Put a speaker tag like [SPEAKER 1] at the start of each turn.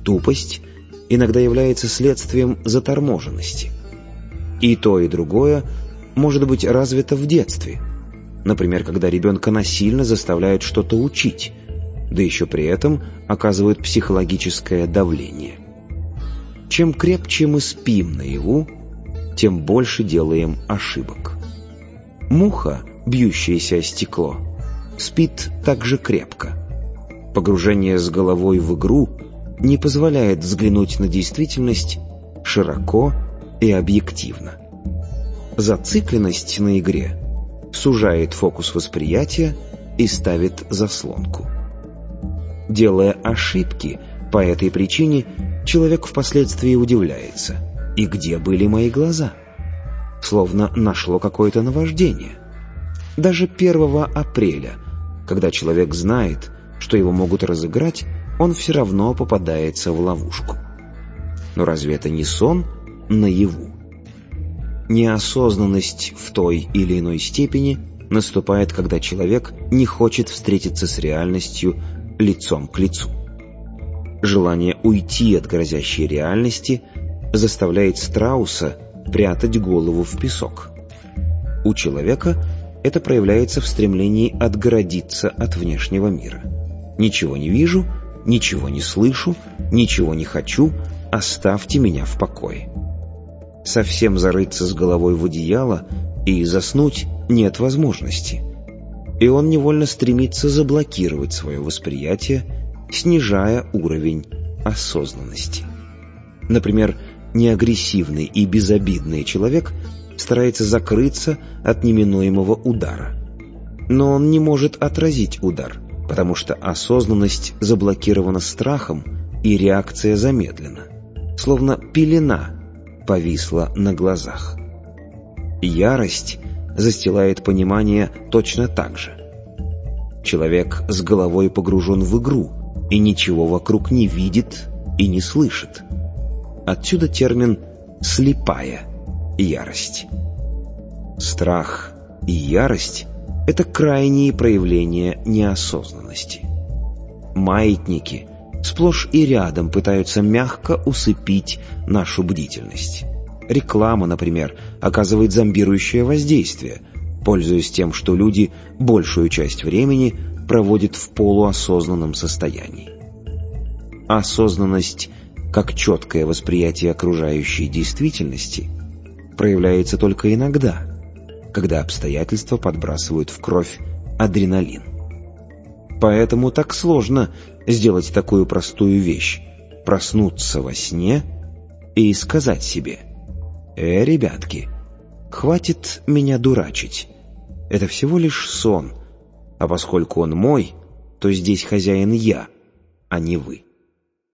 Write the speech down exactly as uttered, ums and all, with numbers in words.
[SPEAKER 1] Тупость иногда является следствием заторможенности. И то, и другое может быть развито в детстве. Например, когда ребенка насильно заставляют что-то учить, да еще при этом оказывают психологическое давление. Чем крепче мы спим наяву, тем больше делаем ошибок. Муха, бьющаяся о стекло, спит так же крепко. Погружение с головой в игру не позволяет взглянуть на действительность широко и объективно. Зацикленность на игре сужает фокус восприятия и ставит заслонку. Делая ошибки по этой причине, человек впоследствии удивляется: и где были мои глаза? Словно нашло какое-то наваждение. Даже первого апреля, когда человек знает, что его могут разыграть, он все равно попадается в ловушку. Но разве это не сон наяву? Неосознанность в той или иной степени наступает, когда человек не хочет встретиться с реальностью лицом к лицу. Желание уйти от грозящей реальности заставляет страуса прятать голову в песок. У человека это проявляется в стремлении отгородиться от внешнего мира. Ничего не вижу, ничего не слышу, ничего не хочу, оставьте меня в покое. Совсем зарыться с головой в одеяло и заснуть нет возможности. И он невольно стремится заблокировать свое восприятие, снижая уровень осознанности. Например, неагрессивный и безобидный человек старается закрыться от неминуемого удара. Но он не может отразить удар, потому что осознанность заблокирована страхом и реакция замедлена, словно пелена повисла на глазах. Ярость застилает понимание точно так же. Человек с головой погружен в игру и ничего вокруг не видит и не слышит. Отсюда термин «слепая ярость». Страх и ярость — это крайние проявления неосознанности. Маятники сплошь и рядом пытаются мягко усыпить нашу бдительность. Реклама, например, оказывает зомбирующее воздействие, пользуясь тем, что люди большую часть времени проводят в полуосознанном состоянии. Осознанность, как четкое восприятие окружающей действительности, проявляется только иногда, когда обстоятельства подбрасывают в кровь адреналин. Поэтому так сложно сделать такую простую вещь — проснуться во сне и сказать себе: «Э, ребятки, хватит меня дурачить. Это всего лишь сон, а поскольку он мой, то здесь хозяин я, а не вы».